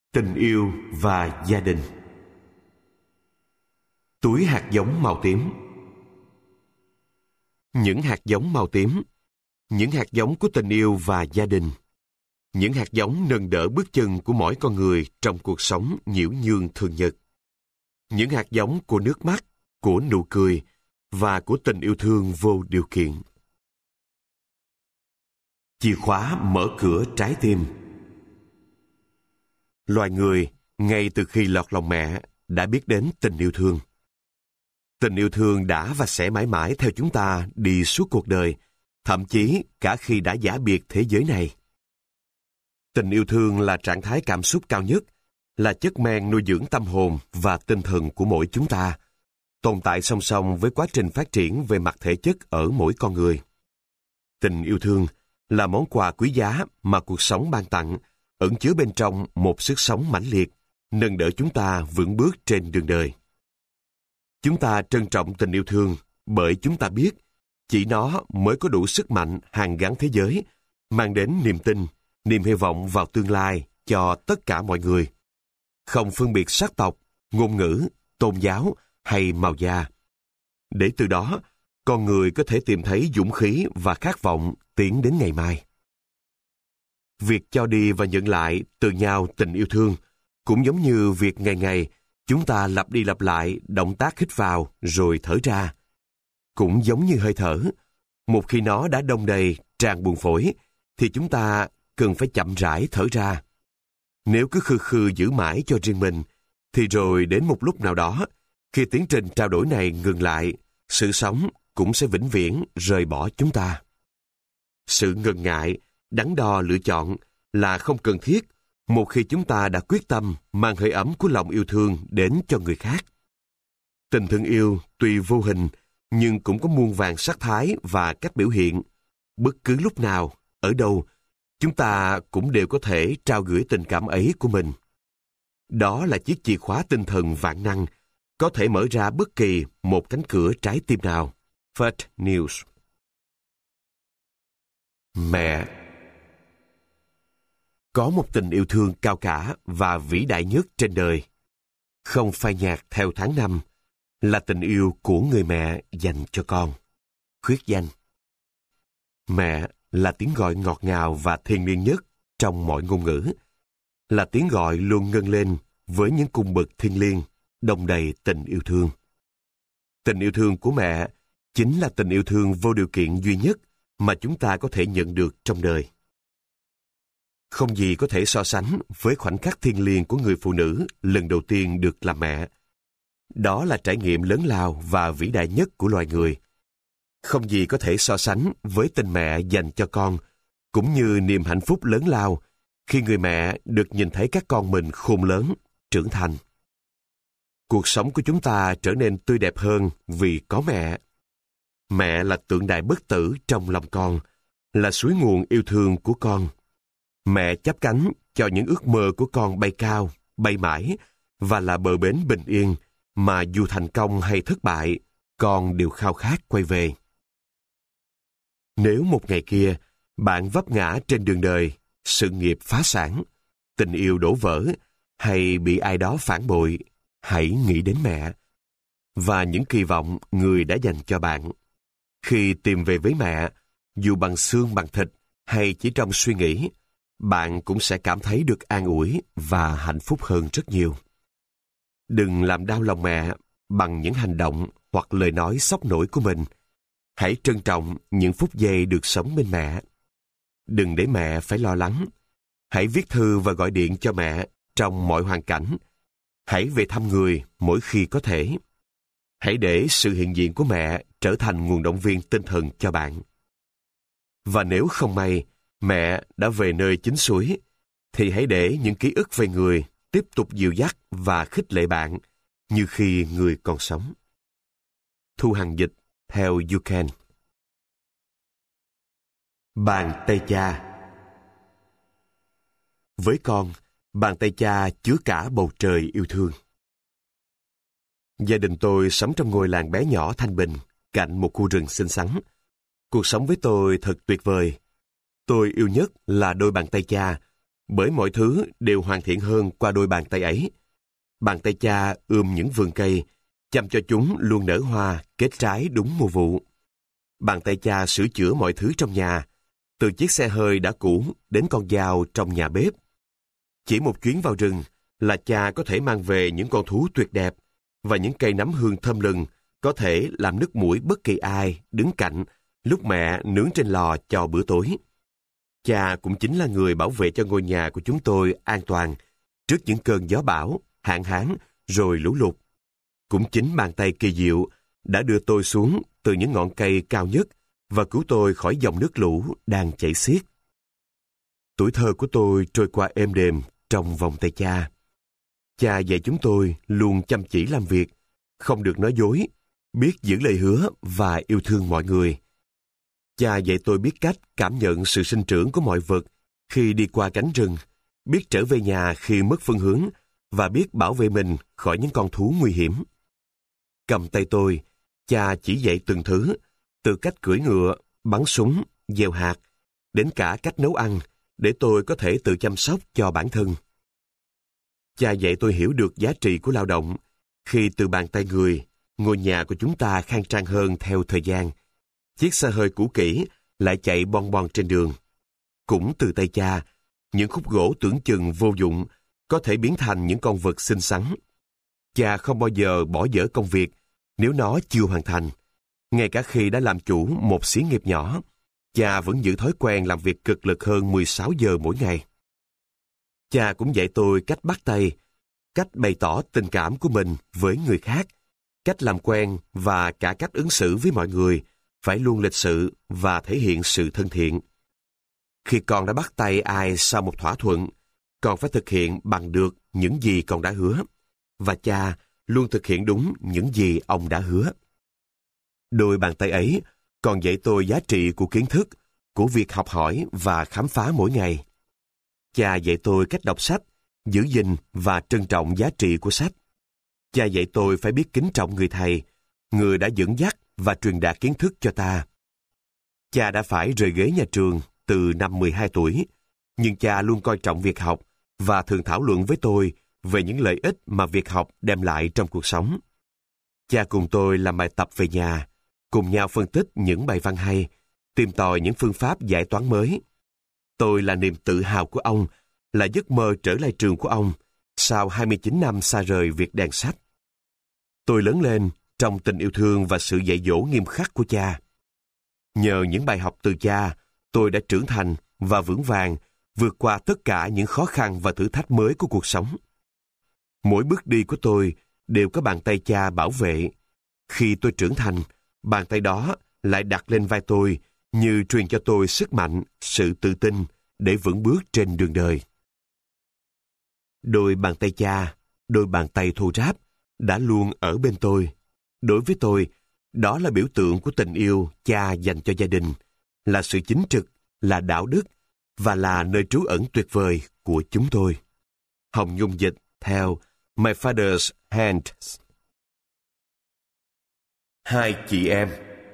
Tình yêu và gia đình. Túi hạt giống màu tím. Những hạt giống màu tím, những hạt giống của tình yêu và gia đình, những hạt giống nâng đỡ bước chân của mỗi con người trong cuộc sống nhiễu nhương thường nhật, những hạt giống của nước mắt, của nụ cười và của tình yêu thương vô điều kiện. Chìa khóa mở cửa trái tim. Loài người, ngay từ khi lọt lòng mẹ, đã biết đến tình yêu thương. Tình yêu thương đã và sẽ mãi mãi theo chúng ta đi suốt cuộc đời, thậm chí cả khi đã giã biệt thế giới này. Tình yêu thương là trạng thái cảm xúc cao nhất, là chất men nuôi dưỡng tâm hồn và tinh thần của mỗi chúng ta, tồn tại song song với quá trình phát triển về mặt thể chất ở mỗi con người. Tình yêu thương là món quà quý giá mà cuộc sống ban tặng, ẩn chứa bên trong một sức sống mãnh liệt, nâng đỡ chúng ta vững bước trên đường đời. Chúng ta trân trọng tình yêu thương bởi chúng ta biết chỉ nó mới có đủ sức mạnh hàn gắn thế giới, mang đến niềm tin, niềm hy vọng vào tương lai cho tất cả mọi người. Không phân biệt sắc tộc, ngôn ngữ, tôn giáo hay màu da. Để từ đó, con người có thể tìm thấy dũng khí và khát vọng tiến đến ngày mai. Việc cho đi và nhận lại từ nhau tình yêu thương cũng giống như việc ngày ngày chúng ta lặp đi lặp lại động tác hít vào rồi thở ra. Cũng giống như hơi thở, một khi nó đã đông đầy tràn buồng phổi thì chúng ta cần phải chậm rãi thở ra. Nếu cứ khư khư giữ mãi cho riêng mình thì rồi đến một lúc nào đó, khi tiến trình trao đổi này ngừng lại, sự sống cũng sẽ vĩnh viễn rời bỏ chúng ta. Sự ngần ngại, đắn đo lựa chọn là không cần thiết một khi chúng ta đã quyết tâm mang hơi ấm của lòng yêu thương đến cho người khác. Tình thương yêu tuy vô hình nhưng cũng có muôn vàn sắc thái và cách biểu hiện. Bất cứ lúc nào, ở đâu, chúng ta cũng đều có thể trao gửi tình cảm ấy của mình. Đó là chiếc chìa khóa tinh thần vạn năng, có thể mở ra bất kỳ một cánh cửa trái tim nào. First News. Mẹ. Có một tình yêu thương cao cả và vĩ đại nhất trên đời, không phai nhạt theo tháng năm, là tình yêu của người mẹ dành cho con. Khuyết danh. Mẹ là tiếng gọi ngọt ngào và thiêng liêng nhất trong mọi ngôn ngữ, là tiếng gọi luôn ngân lên với những cung bậc thiêng liêng, đong đầy tình yêu thương. Tình yêu thương của mẹ chính là tình yêu thương vô điều kiện duy nhất mà chúng ta có thể nhận được trong đời. Không gì có thể so sánh với khoảnh khắc thiêng liêng của người phụ nữ lần đầu tiên được làm mẹ. Đó là trải nghiệm lớn lao và vĩ đại nhất của loài người. Không gì có thể so sánh với tình mẹ dành cho con, cũng như niềm hạnh phúc lớn lao khi người mẹ được nhìn thấy các con mình khôn lớn, trưởng thành. Cuộc sống của chúng ta trở nên tươi đẹp hơn vì có mẹ. Mẹ là tượng đài bất tử trong lòng con, là suối nguồn yêu thương của con. Mẹ chắp cánh cho những ước mơ của con bay cao, bay mãi, và là bờ bến bình yên mà dù thành công hay thất bại, con đều khao khát quay về. Nếu một ngày kia, bạn vấp ngã trên đường đời, sự nghiệp phá sản, tình yêu đổ vỡ, hay bị ai đó phản bội, hãy nghĩ đến mẹ và những kỳ vọng người đã dành cho bạn. Khi tìm về với mẹ, dù bằng xương bằng thịt hay chỉ trong suy nghĩ, bạn cũng sẽ cảm thấy được an ủi và hạnh phúc hơn rất nhiều. Đừng làm đau lòng mẹ bằng những hành động hoặc lời nói sốc nổi của mình. Hãy trân trọng những phút giây được sống bên mẹ. Đừng để mẹ phải lo lắng. Hãy viết thư và gọi điện cho mẹ trong mọi hoàn cảnh. Hãy về thăm người mỗi khi có thể. Hãy để sự hiện diện của mẹ trở thành nguồn động viên tinh thần cho bạn. Và nếu không may, mẹ đã về nơi chính suối, thì hãy để những ký ức về người tiếp tục dìu dắt và khích lệ bạn như khi người còn sống. Thu Hằng dịch theo You Can. Bàn tay cha. Với con, bàn tay cha chứa cả bầu trời yêu thương. Gia đình tôi sống trong ngôi làng bé nhỏ thanh bình, cạnh một khu rừng xinh xắn. Cuộc sống với tôi thật tuyệt vời. Tôi yêu nhất là đôi bàn tay cha, bởi mọi thứ đều hoàn thiện hơn qua đôi bàn tay ấy. Bàn tay cha những vườn cây, chăm cho chúng luôn nở hoa, kết trái đúng mùa vụ. Bàn tay cha sửa chữa mọi thứ trong nhà, từ chiếc xe hơi đã cũ đến con dao trong nhà bếp. Chỉ một chuyến vào rừng là cha có thể mang về những con thú tuyệt đẹp và những cây nấm hương thơm lừng có thể làm nức mũi bất kỳ ai đứng cạnh lúc mẹ nướng trên lò cho bữa tối. Cha cũng chính là người bảo vệ cho ngôi nhà của chúng tôi an toàn trước những cơn gió bão, hạn hán rồi lũ lụt. Cũng chính bàn tay kỳ diệu đã đưa tôi xuống từ những ngọn cây cao nhất và cứu tôi khỏi dòng nước lũ đang chảy xiết. Tuổi thơ của tôi trôi qua êm đềm trong vòng tay cha. Cha dạy chúng tôi luôn chăm chỉ làm việc, không được nói dối, biết giữ lời hứa và yêu thương mọi người. Cha dạy tôi biết cách cảm nhận sự sinh trưởng của mọi vật khi đi qua cánh rừng, biết trở về nhà khi mất phương hướng và biết bảo vệ mình khỏi những con thú nguy hiểm. Cầm tay tôi, cha chỉ dạy từng thứ, từ cách cưỡi ngựa, bắn súng, gieo hạt, đến cả cách nấu ăn, để tôi có thể tự chăm sóc cho bản thân. Cha dạy tôi hiểu được giá trị của lao động, khi từ bàn tay người, ngôi nhà của chúng ta khang trang hơn theo thời gian. Chiếc xe hơi cũ kỹ lại chạy bon bon trên đường. Cũng từ tay cha, những khúc gỗ tưởng chừng vô dụng có thể biến thành những con vật xinh xắn. Cha không bao giờ bỏ dở công việc nếu nó chưa hoàn thành. Ngay cả khi đã làm chủ một xí nghiệp nhỏ, cha vẫn giữ thói quen làm việc cực lực hơn 16 giờ mỗi ngày. Cha cũng dạy tôi cách bắt tay, cách bày tỏ tình cảm của mình với người khác, cách làm quen và cả cách ứng xử với mọi người phải luôn lịch sự và thể hiện sự thân thiện. Khi con đã bắt tay ai sau một thỏa thuận, con phải thực hiện bằng được những gì con đã hứa, và cha luôn thực hiện đúng những gì ông đã hứa. Đôi bàn tay ấy còn dạy tôi giá trị của kiến thức, của việc học hỏi và khám phá mỗi ngày. Cha dạy tôi cách đọc sách, giữ gìn và trân trọng giá trị của sách. Cha dạy tôi phải biết kính trọng người thầy, người đã dẫn dắt và truyền đạt kiến thức cho ta. Cha đã phải rời ghế nhà trường từ năm 12 tuổi, nhưng cha luôn coi trọng việc học và thường thảo luận với tôi về những lợi ích mà việc học đem lại trong cuộc sống. Cha cùng tôi làm bài tập về nhà, cùng nhau phân tích những bài văn hay, tìm tòi những phương pháp giải toán mới. Tôi là niềm tự hào của ông, là giấc mơ trở lại trường của ông sau 29 năm xa rời việc đèn sách. Tôi lớn lên trong tình yêu thương và sự dạy dỗ nghiêm khắc của cha. Nhờ những bài học từ cha, tôi đã trưởng thành và vững vàng vượt qua tất cả những khó khăn và thử thách mới của cuộc sống. Mỗi bước đi của tôi đều có bàn tay cha bảo vệ. Khi tôi trưởng thành, bàn tay đó lại đặt lên vai tôi như truyền cho tôi sức mạnh, sự tự tin để vững bước trên đường đời. Đôi bàn tay cha, đôi bàn tay thô ráp đã luôn ở bên tôi. Đối với tôi, đó là biểu tượng của tình yêu cha dành cho gia đình, là sự chính trực, là đạo đức và là nơi trú ẩn tuyệt vời của chúng tôi. Hồng Nhung dịch theo My Father's Hands. Hai chị em.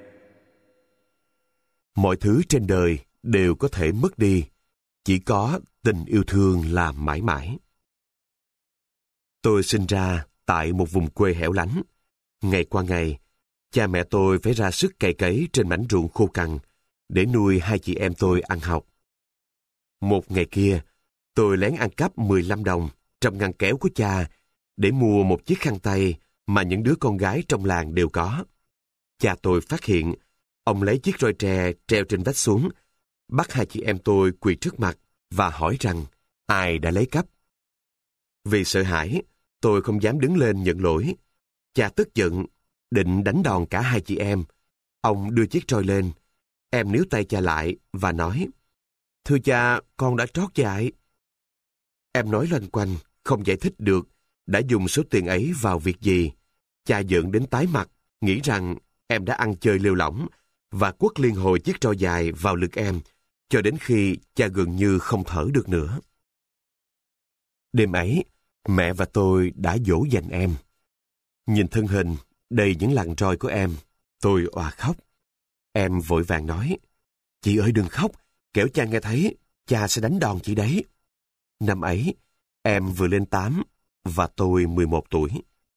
Mọi thứ trên đời đều có thể mất đi, chỉ có tình yêu thương là mãi mãi. Tôi sinh ra tại một vùng quê hẻo lánh. Ngày qua ngày, cha mẹ tôi phải ra sức cày cấy trên mảnh ruộng khô cằn để nuôi hai chị em tôi ăn học. Một ngày kia, tôi lén ăn cắp 15 đồng trong ngăn kéo của cha để mua một chiếc khăn tay mà những đứa con gái trong làng đều có. Cha tôi phát hiện, ông lấy chiếc roi tre treo trên vách xuống, bắt hai chị em tôi quỳ trước mặt và hỏi rằng ai đã lấy cắp. Vì sợ hãi, tôi không dám đứng lên nhận lỗi. Cha tức giận, định đánh đòn cả hai chị em. Ông đưa chiếc roi lên. Em níu tay cha lại và nói, thưa cha, con đã trót dại. Em nói loanh quanh, không giải thích được đã dùng số tiền ấy vào việc gì. Cha giận đến tái mặt, nghĩ rằng em đã ăn chơi lêu lỏng và quất liên hồi chiếc roi dài vào ngực em, cho đến khi cha gần như không thở được nữa. Đêm ấy, mẹ và tôi đã dỗ dành em. Nhìn thân hình đầy những lằn roi của em, tôi òa khóc. Em vội vàng nói, chị ơi đừng khóc, kẻo cha nghe thấy, cha sẽ đánh đòn chị đấy. Năm ấy, em vừa lên 8 và tôi 11 tuổi.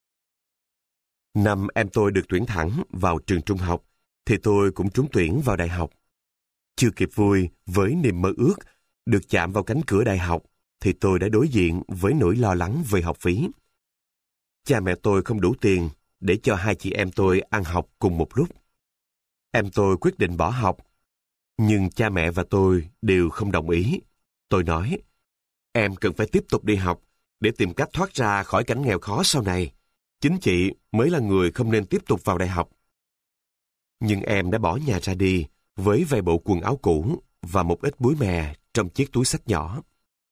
Năm em tôi được tuyển thẳng vào trường trung học, thì tôi cũng trúng tuyển vào đại học. Chưa kịp vui với niềm mơ ước được chạm vào cánh cửa đại học, thì tôi đã đối diện với nỗi lo lắng về học phí. Cha mẹ tôi không đủ tiền để cho hai chị em tôi ăn học cùng một lúc. Em tôi quyết định bỏ học, nhưng cha mẹ và tôi đều không đồng ý. Tôi nói, em cần phải tiếp tục đi học để tìm cách thoát ra khỏi cảnh nghèo khó sau này. Chính chị mới là người không nên tiếp tục vào đại học. Nhưng em đã bỏ nhà ra đi với vài bộ quần áo cũ và một ít búi mè trong chiếc túi xách nhỏ.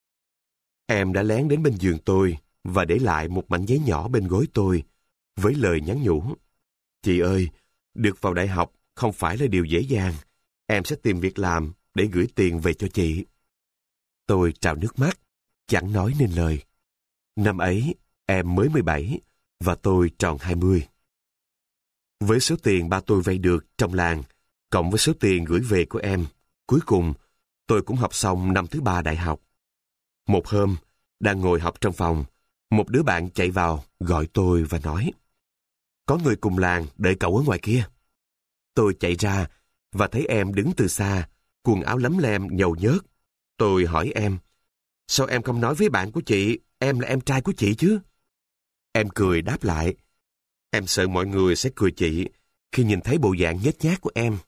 Em đã lén đến bên giường tôi và để lại một mảnh giấy nhỏ bên gối tôi với lời nhắn nhủ. Chị ơi, được vào đại học không phải là điều dễ dàng. Em sẽ tìm việc làm để gửi tiền về cho chị. Tôi trào nước mắt, chẳng nói nên lời. Năm ấy, em mới 17 và tôi tròn 20. Với số tiền ba tôi vay được trong làng, cộng với số tiền gửi về của em, cuối cùng, tôi cũng học xong năm thứ 3 đại học. Một hôm, đang ngồi học trong phòng, một đứa bạn chạy vào, gọi tôi và nói, có người cùng làng đợi cậu ở ngoài kia. Tôi chạy ra và thấy em đứng từ xa, quần áo lấm lem nhầu nhớt. Tôi hỏi em, sao em không nói với bạn của chị, em là em trai của chị chứ? Em cười đáp lại, em sợ mọi người sẽ cười chị khi nhìn thấy bộ dạng nhếch nhác của em.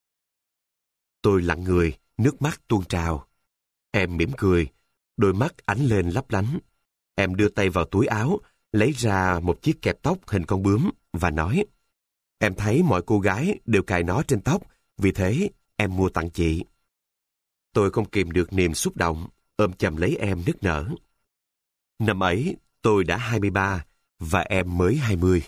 Tôi lặng người, nước mắt tuôn trào. Em mỉm cười, đôi mắt ánh lên lấp lánh. Em đưa tay vào túi áo, lấy ra một chiếc kẹp tóc hình con bướm và nói, em thấy mọi cô gái đều cài nó trên tóc, vì thế em mua tặng chị. Tôi không kìm được niềm xúc động, ôm chầm lấy em nức nở. Năm ấy, tôi đã 23 và em mới 20.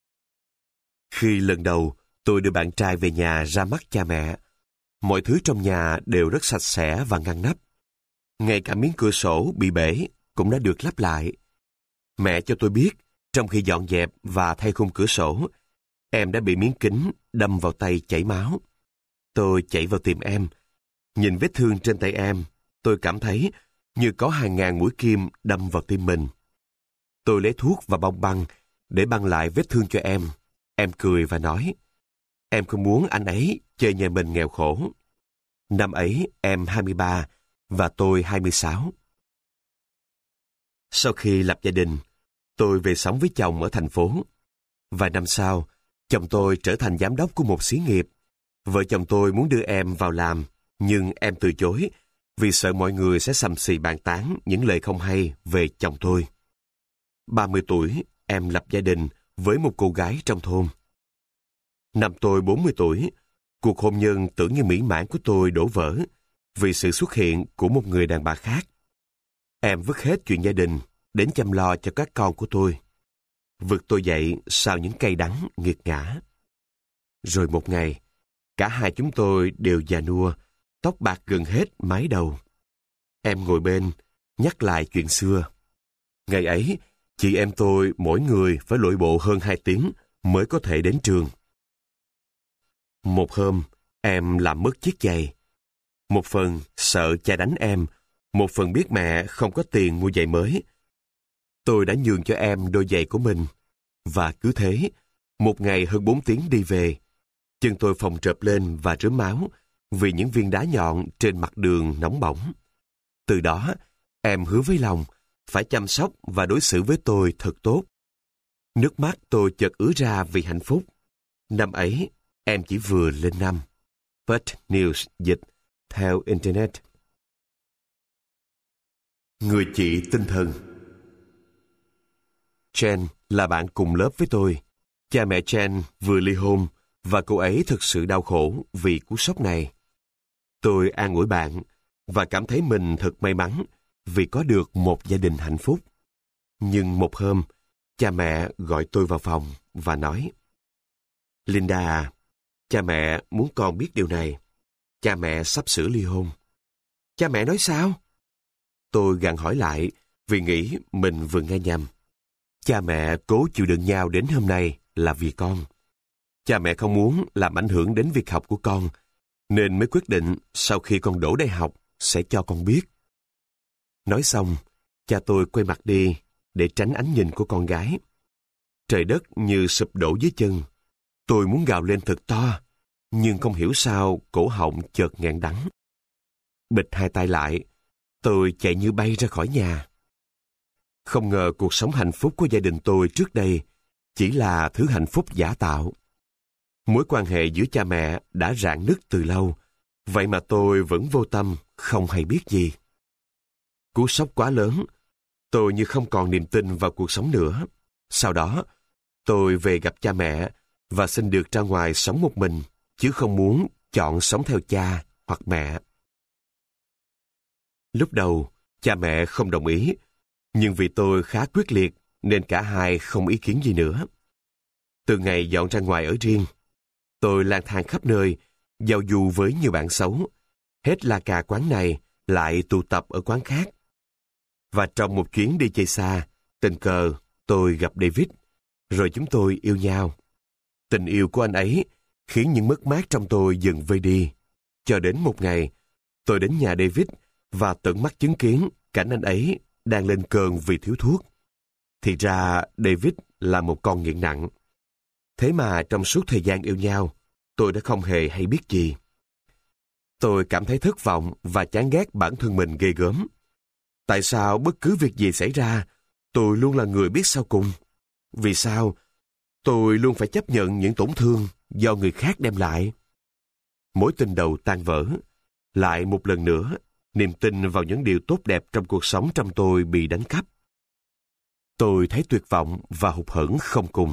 Khi lần đầu tôi đưa bạn trai về nhà ra mắt cha mẹ, mọi thứ trong nhà đều rất sạch sẽ và ngăn nắp. Ngay cả miếng cửa sổ bị bể cũng đã được lắp lại. Mẹ cho tôi biết, trong khi dọn dẹp và thay khung cửa sổ, em đã bị miếng kính đâm vào tay chảy máu. Tôi chạy vào tìm em. Nhìn vết thương trên tay em, tôi cảm thấy như có hàng ngàn mũi kim đâm vào tim mình. Tôi lấy thuốc và bông băng để băng lại vết thương cho em. Em cười và nói, em không muốn anh ấy chơi nhà mình nghèo khổ. Năm ấy em 23 và tôi 26. Sau khi lập gia đình, tôi về sống với chồng ở thành phố. Vài năm sau, chồng tôi trở thành giám đốc của một xí nghiệp. Vợ chồng tôi muốn đưa em vào làm, nhưng em từ chối vì sợ mọi người sẽ sầm xì bàn tán những lời không hay về chồng tôi. 30 tuổi, em lập gia đình với một cô gái trong thôn. Năm tôi 40 tuổi, cuộc hôn nhân tưởng như mỹ mãn của tôi đổ vỡ vì sự xuất hiện của một người đàn bà khác. Em vứt hết chuyện gia đình đến chăm lo cho các con của tôi. Vực tôi dậy sau những cay đắng nghiệt ngã. Rồi một ngày, cả hai chúng tôi đều già nua, tóc bạc gần hết mái đầu. Em ngồi bên, nhắc lại chuyện xưa. Ngày ấy, chị em tôi mỗi người phải lội bộ hơn 2 tiếng mới có thể đến trường. Một hôm, em làm mất chiếc giày. Một phần sợ cha đánh em, một phần biết mẹ không có tiền mua giày mới. Tôi đã nhường cho em đôi giày của mình. Và cứ thế, một ngày hơn 4 tiếng đi về, chân tôi phồng rộp lên và rớm máu vì những viên đá nhọn trên mặt đường nóng bỏng. Từ đó, em hứa với lòng phải chăm sóc và đối xử với tôi thật tốt. Nước mắt tôi chợt ứa ra vì hạnh phúc. Năm ấy, em chỉ vừa lên 5. Bud News dịch theo Internet. Người chị tinh thần. Jen là bạn cùng lớp với tôi. Cha mẹ Jen vừa ly hôn và cô ấy thực sự đau khổ vì cú sốc này. Tôi an ủi bạn và cảm thấy mình thật may mắn vì có được một gia đình hạnh phúc. Nhưng một hôm, cha mẹ gọi tôi vào phòng và nói, Linda à, cha mẹ muốn con biết điều này. Cha mẹ sắp sửa ly hôn. Cha mẹ nói sao? Tôi gặng hỏi lại vì nghĩ mình vừa nghe nhầm. Cha mẹ cố chịu đựng nhau đến hôm nay là vì con. Cha mẹ không muốn làm ảnh hưởng đến việc học của con, nên mới quyết định sau khi con đỗ đại học sẽ cho con biết. Nói xong, cha tôi quay mặt đi để tránh ánh nhìn của con gái. Trời đất như sụp đổ dưới chân. Tôi muốn gào lên thật to, nhưng không hiểu sao cổ họng chợt nghẹn đắng. Bịt hai tay lại, tôi chạy như bay ra khỏi nhà. Không ngờ cuộc sống hạnh phúc của gia đình tôi trước đây chỉ là thứ hạnh phúc giả tạo. Mối quan hệ giữa cha mẹ đã rạn nứt từ lâu, vậy mà tôi vẫn vô tâm, không hay biết gì. Cú sốc quá lớn, tôi như không còn niềm tin vào cuộc sống nữa. Sau đó, tôi về gặp cha mẹ và xin được ra ngoài sống một mình, chứ không muốn chọn sống theo cha hoặc mẹ. Lúc đầu, cha mẹ không đồng ý, nhưng vì tôi khá quyết liệt nên cả hai không ý kiến gì nữa. Từ ngày dọn ra ngoài ở riêng, tôi lang thang khắp nơi, giao du với nhiều bạn xấu. Hết la cà quán này, lại tụ tập ở quán khác. Và trong một chuyến đi chơi xa, tình cờ tôi gặp David, rồi chúng tôi yêu nhau. Tình yêu của anh ấy khiến những mất mát trong tôi dần vơi đi. Cho đến một ngày, tôi đến nhà David và tận mắt chứng kiến cảnh anh ấy đang lên cơn vì thiếu thuốc. Thì ra David là một con nghiện nặng. Thế mà trong suốt thời gian yêu nhau, tôi đã không hề hay biết gì. Tôi cảm thấy thất vọng và chán ghét bản thân mình ghê gớm. Tại sao bất cứ việc gì xảy ra, tôi luôn là người biết sau cùng? Vì sao tôi luôn phải chấp nhận những tổn thương do người khác đem lại? Mối tình đầu tan vỡ. Lại một lần nữa, niềm tin vào những điều tốt đẹp trong cuộc sống trong tôi bị đánh cắp. Tôi thấy tuyệt vọng và hụt hẫng không cùng.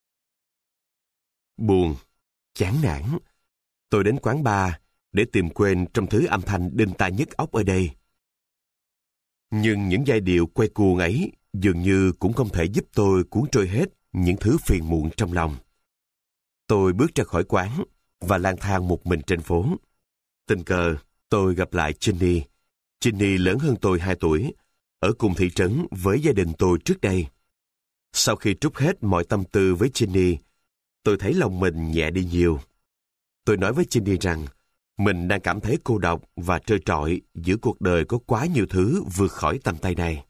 Buồn, chán nản. Tôi đến quán bar để tìm quên trong thứ âm thanh đinh tai nhức óc ở đây. Nhưng những giai điệu quay cuồng ấy dường như cũng không thể giúp tôi cuốn trôi hết những thứ phiền muộn trong lòng. Tôi bước ra khỏi quán và lang thang một mình trên phố. Tình cờ, tôi gặp lại Ginny. Ginny lớn hơn tôi 2 tuổi, ở cùng thị trấn với gia đình tôi trước đây. Sau khi trút hết mọi tâm tư với Ginny, tôi thấy lòng mình nhẹ đi nhiều. Tôi nói với Ginny rằng mình đang cảm thấy cô độc và trơ trọi giữa cuộc đời có quá nhiều thứ vượt khỏi tầm tay này.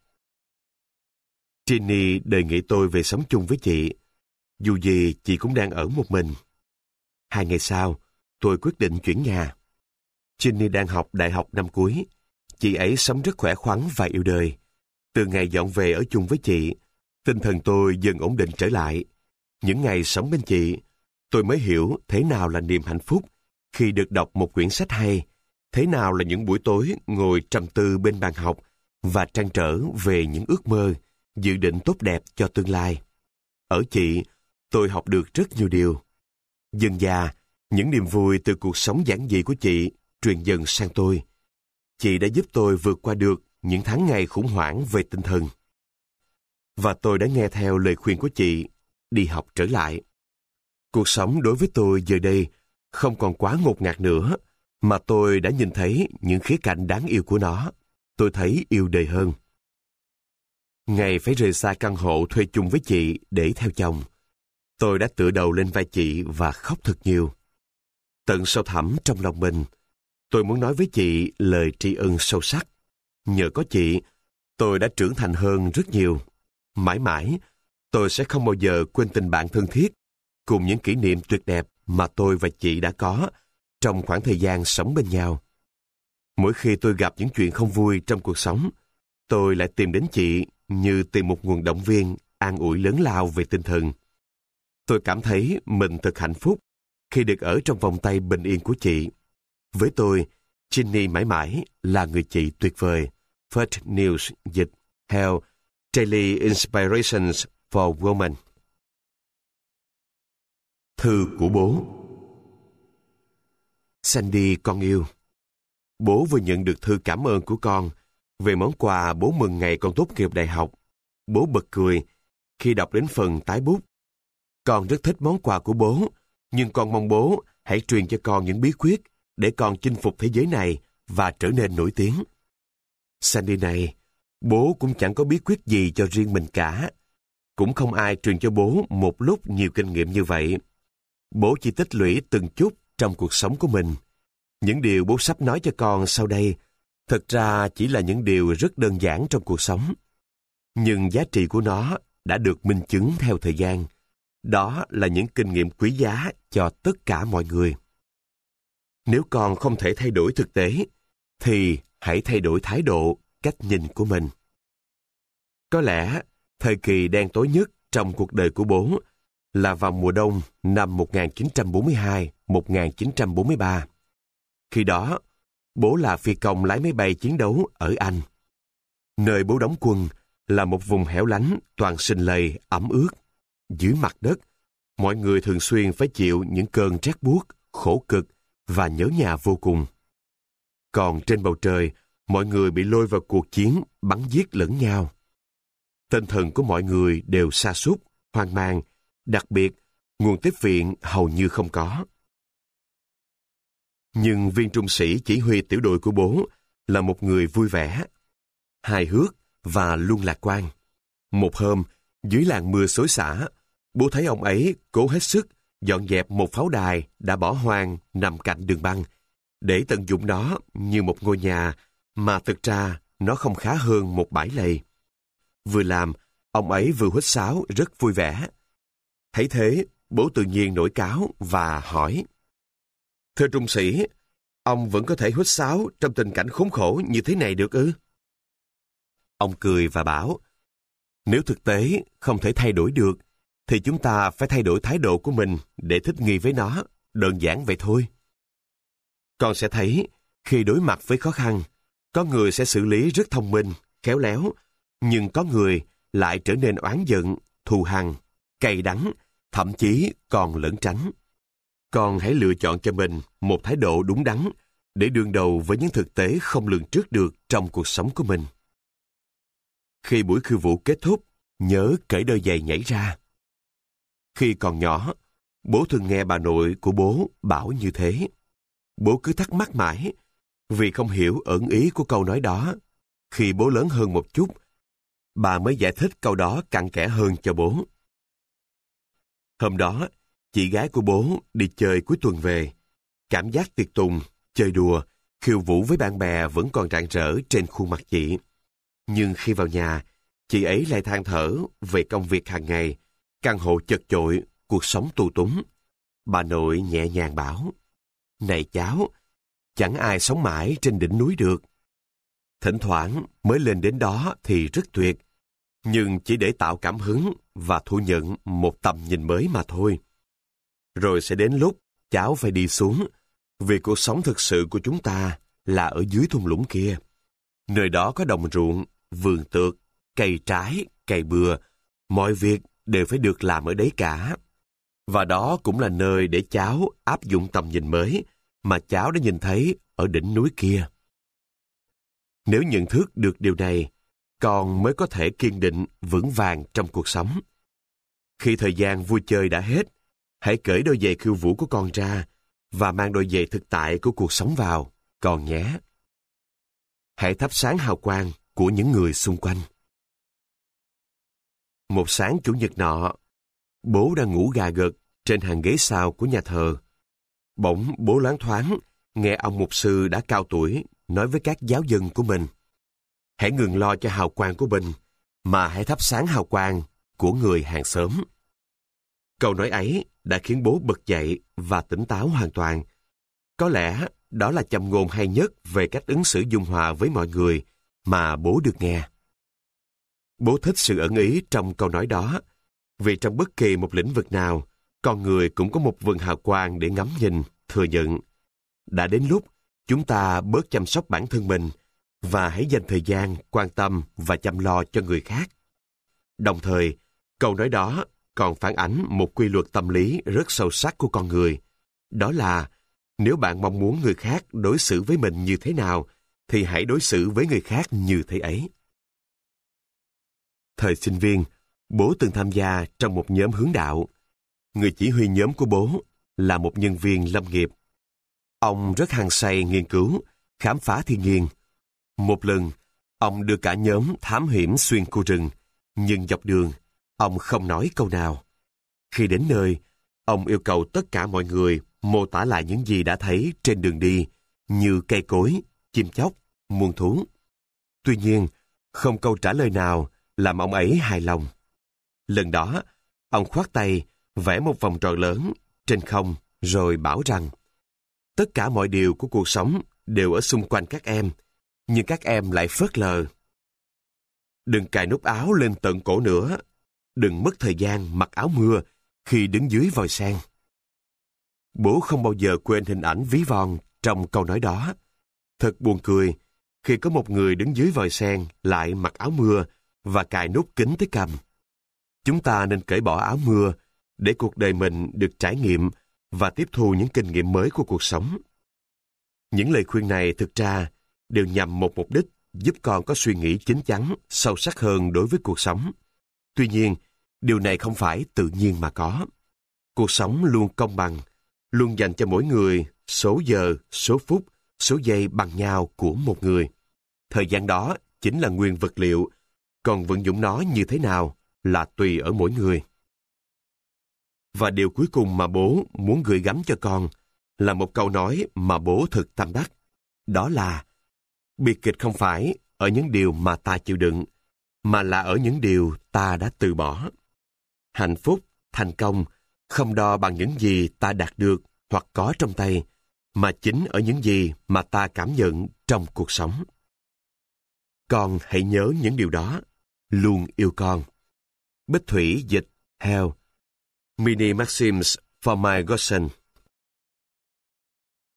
Ginny đề nghị tôi về sống chung với chị, dù gì chị cũng đang ở một mình. 2 ngày sau, tôi quyết định chuyển nhà. Ginny đang học đại học năm cuối. Chị ấy sống rất khỏe khoắn và yêu đời. Từ ngày dọn về ở chung với chị, tinh thần tôi dần ổn định trở lại. Những ngày sống bên chị, tôi mới hiểu thế nào là niềm hạnh phúc khi được đọc một quyển sách hay, thế nào là những buổi tối ngồi trầm tư bên bàn học và trăn trở về những ước mơ, dự định tốt đẹp cho tương lai. Ở chị, tôi học được rất nhiều điều. Dần dà, những niềm vui từ cuộc sống giản dị của chị truyền dần sang tôi. Chị đã giúp tôi vượt qua được những tháng ngày khủng hoảng về tinh thần. Và tôi đã nghe theo lời khuyên của chị, đi học trở lại. Cuộc sống đối với tôi giờ đây không còn quá ngột ngạt nữa, mà tôi đã nhìn thấy những khía cạnh đáng yêu của nó. Tôi thấy yêu đời hơn. Ngày phải rời xa căn hộ thuê chung với chị để theo chồng, tôi đã tựa đầu lên vai chị và khóc thật nhiều. Tận sâu thẳm trong lòng mình, tôi muốn nói với chị lời tri ân sâu sắc. Nhờ có chị, tôi đã trưởng thành hơn rất nhiều. Mãi mãi, tôi sẽ không bao giờ quên tình bạn thân thiết cùng những kỷ niệm tuyệt đẹp mà tôi và chị đã có trong khoảng thời gian sống bên nhau. Mỗi khi tôi gặp những chuyện không vui trong cuộc sống, tôi lại tìm đến chị như tìm một nguồn động viên, an ủi lớn lao về tinh thần. Tôi cảm thấy mình thật hạnh phúc khi được ở trong vòng tay bình yên của chị. Với tôi, Ginny mãi mãi là người chị tuyệt vời. First News dịch theo Daily Inspirations for Women. Thư của bố. Sandy con yêu, bố vừa nhận được thư cảm ơn của con về món quà bố mừng ngày con tốt nghiệp đại học. Bố bật cười khi đọc đến phần tái bút. Con rất thích món quà của bố, nhưng con mong bố hãy truyền cho con những bí quyết để con chinh phục thế giới này và trở nên nổi tiếng. Sandy này, bố cũng chẳng có bí quyết gì cho riêng mình cả. Cũng không ai truyền cho bố một lúc nhiều kinh nghiệm như vậy. Bố chỉ tích lũy từng chút trong cuộc sống của mình. Những điều bố sắp nói cho con sau đây Thực ra chỉ là những điều rất đơn giản trong cuộc sống. Nhưng giá trị của nó đã được minh chứng theo thời gian. Đó là những kinh nghiệm quý giá cho tất cả mọi người. Nếu con không thể thay đổi thực tế, thì hãy thay đổi thái độ, cách nhìn của mình. Có lẽ, thời kỳ đen tối nhất trong cuộc đời của bố là vào mùa đông năm 1942-1943. Khi đó, bố là phi công lái máy bay chiến đấu ở Anh. Nơi bố đóng quân là một vùng hẻo lánh toàn sinh lầy, ẩm ướt. Dưới mặt đất, mọi người thường xuyên phải chịu những cơn rét buốt, khổ cực và nhớ nhà vô cùng. Còn trên bầu trời, mọi người bị lôi vào cuộc chiến, bắn giết lẫn nhau. Tinh thần của mọi người đều sa sút, hoang mang, đặc biệt, nguồn tiếp viện hầu như không có. Nhưng viên trung sĩ chỉ huy tiểu đội của bố là một người vui vẻ, hài hước và luôn lạc quan. Một hôm, dưới làn mưa xối xả, bố thấy ông ấy cố hết sức dọn dẹp một pháo đài đã bỏ hoang nằm cạnh đường băng, để tận dụng nó như một ngôi nhà mà thực ra nó không khá hơn một bãi lầy. Vừa làm, ông ấy vừa huýt sáo rất vui vẻ. Thấy thế, bố tự nhiên nổi cáu và hỏi: "Thưa trung sĩ, ông vẫn có thể huýt sáo trong tình cảnh khốn khổ như thế này được ư?" Ông cười và bảo: "Nếu thực tế không thể thay đổi được, thì chúng ta phải thay đổi thái độ của mình để thích nghi với nó, đơn giản vậy thôi. Con sẽ thấy, khi đối mặt với khó khăn, có người sẽ xử lý rất thông minh, khéo léo, nhưng có người lại trở nên oán giận, thù hằn, cay đắng, thậm chí còn lẩn tránh. Con hãy lựa chọn cho mình một thái độ đúng đắn để đương đầu với những thực tế không lường trước được trong cuộc sống của mình." Khi buổi khiêu vũ kết thúc, nhớ cởi đôi giày nhảy ra. Khi còn nhỏ, bố thường nghe bà nội của bố bảo như thế. Bố cứ thắc mắc mãi, vì không hiểu ẩn ý của câu nói đó. Khi bố lớn hơn một chút, bà mới giải thích câu đó cặn kẽ hơn cho bố. Hôm đó, chị gái của bố đi chơi cuối tuần về. Cảm giác tiệc tùng, chơi đùa, khiêu vũ với bạn bè vẫn còn rạng rỡ trên khuôn mặt chị. Nhưng khi vào nhà, chị ấy lại than thở về công việc hàng ngày, căn hộ chật chội, cuộc sống tù túng. Bà nội nhẹ nhàng bảo: "Này cháu, chẳng ai sống mãi trên đỉnh núi được. Thỉnh thoảng mới lên đến đó thì rất tuyệt, nhưng chỉ để tạo cảm hứng và thu nhận một tầm nhìn mới mà thôi. Rồi sẽ đến lúc cháu phải đi xuống, vì cuộc sống thực sự của chúng ta là ở dưới thung lũng kia. Nơi đó có đồng ruộng, vườn tược, cây trái, cây bừa, mọi việc đều phải được làm ở đấy cả. Và đó cũng là nơi để cháu áp dụng tầm nhìn mới mà cháu đã nhìn thấy ở đỉnh núi kia. Nếu nhận thức được điều này, con mới có thể kiên định, vững vàng trong cuộc sống. Khi thời gian vui chơi đã hết, hãy cởi đôi giày khiêu vũ của con ra và mang đôi giày thực tại của cuộc sống vào, con nhé. Hãy thắp sáng hào quang của những người xung quanh." Một sáng chủ nhật nọ, bố đang ngủ gà gật trên hàng ghế sau của nhà thờ. Bỗng bố loáng thoáng nghe ông mục sư đã cao tuổi nói với các giáo dân của mình: "Hãy ngừng lo cho hào quang của mình, mà hãy thắp sáng hào quang của người hàng xóm." Câu nói ấy đã khiến bố bật dậy và tỉnh táo hoàn toàn. Có lẽ đó là châm ngôn hay nhất về cách ứng xử dung hòa với mọi người mà bố được nghe. Bố thích sự ẩn ý trong câu nói đó, vì trong bất kỳ một lĩnh vực nào, con người cũng có một vầng hào quang để ngắm nhìn, thừa nhận. Đã đến lúc chúng ta bớt chăm sóc bản thân mình và hãy dành thời gian quan tâm và chăm lo cho người khác. Đồng thời, câu nói đó còn phản ánh một quy luật tâm lý rất sâu sắc của con người. Đó là, nếu bạn mong muốn người khác đối xử với mình như thế nào, thì hãy đối xử với người khác như thế ấy. Thời sinh viên, bố từng tham gia trong một nhóm hướng đạo. Người chỉ huy nhóm của bố là một nhân viên lâm nghiệp. Ông rất hăng say nghiên cứu, khám phá thiên nhiên. Một lần, ông đưa cả nhóm thám hiểm xuyên khu rừng, nhưng dọc đường, ông không nói câu nào. Khi đến nơi, ông yêu cầu tất cả mọi người mô tả lại những gì đã thấy trên đường đi, như cây cối, chim chóc, muôn thú. Tuy nhiên, không câu trả lời nào làm ông ấy hài lòng. Lần đó, ông khoát tay, vẽ một vòng tròn lớn trên không, rồi bảo rằng tất cả mọi điều của cuộc sống đều ở xung quanh các em, nhưng các em lại phớt lờ. Đừng cài nút áo lên tận cổ nữa. Đừng mất thời gian mặc áo mưa khi đứng dưới vòi sen. Bố không bao giờ quên hình ảnh ví von trong câu nói đó. Thật buồn cười khi có một người đứng dưới vòi sen lại mặc áo mưa và cài nút kín tới cằm. Chúng ta nên cởi bỏ áo mưa để cuộc đời mình được trải nghiệm và tiếp thu những kinh nghiệm mới của cuộc sống. Những lời khuyên này thực ra đều nhằm một mục đích giúp con có suy nghĩ chín chắn, sâu sắc hơn đối với cuộc sống. Tuy nhiên, điều này không phải tự nhiên mà có. Cuộc sống luôn công bằng, luôn dành cho mỗi người số giờ, số phút, số giây bằng nhau của một người. Thời gian đó chính là nguyên vật liệu, còn vận dụng nó như thế nào là tùy ở mỗi người. Và điều cuối cùng mà bố muốn gửi gắm cho con là một câu nói mà bố thực tâm đắc. Đó là: bi kịch không phải ở những điều mà ta chịu đựng, mà là ở những điều ta đã từ bỏ. Hạnh phúc, thành công không đo bằng những gì ta đạt được hoặc có trong tay, mà chính ở những gì mà ta cảm nhận trong cuộc sống. Con hãy nhớ những điều đó. Luôn yêu con. Bích Thủy dịch Hell. Mini Maxims for my Godson.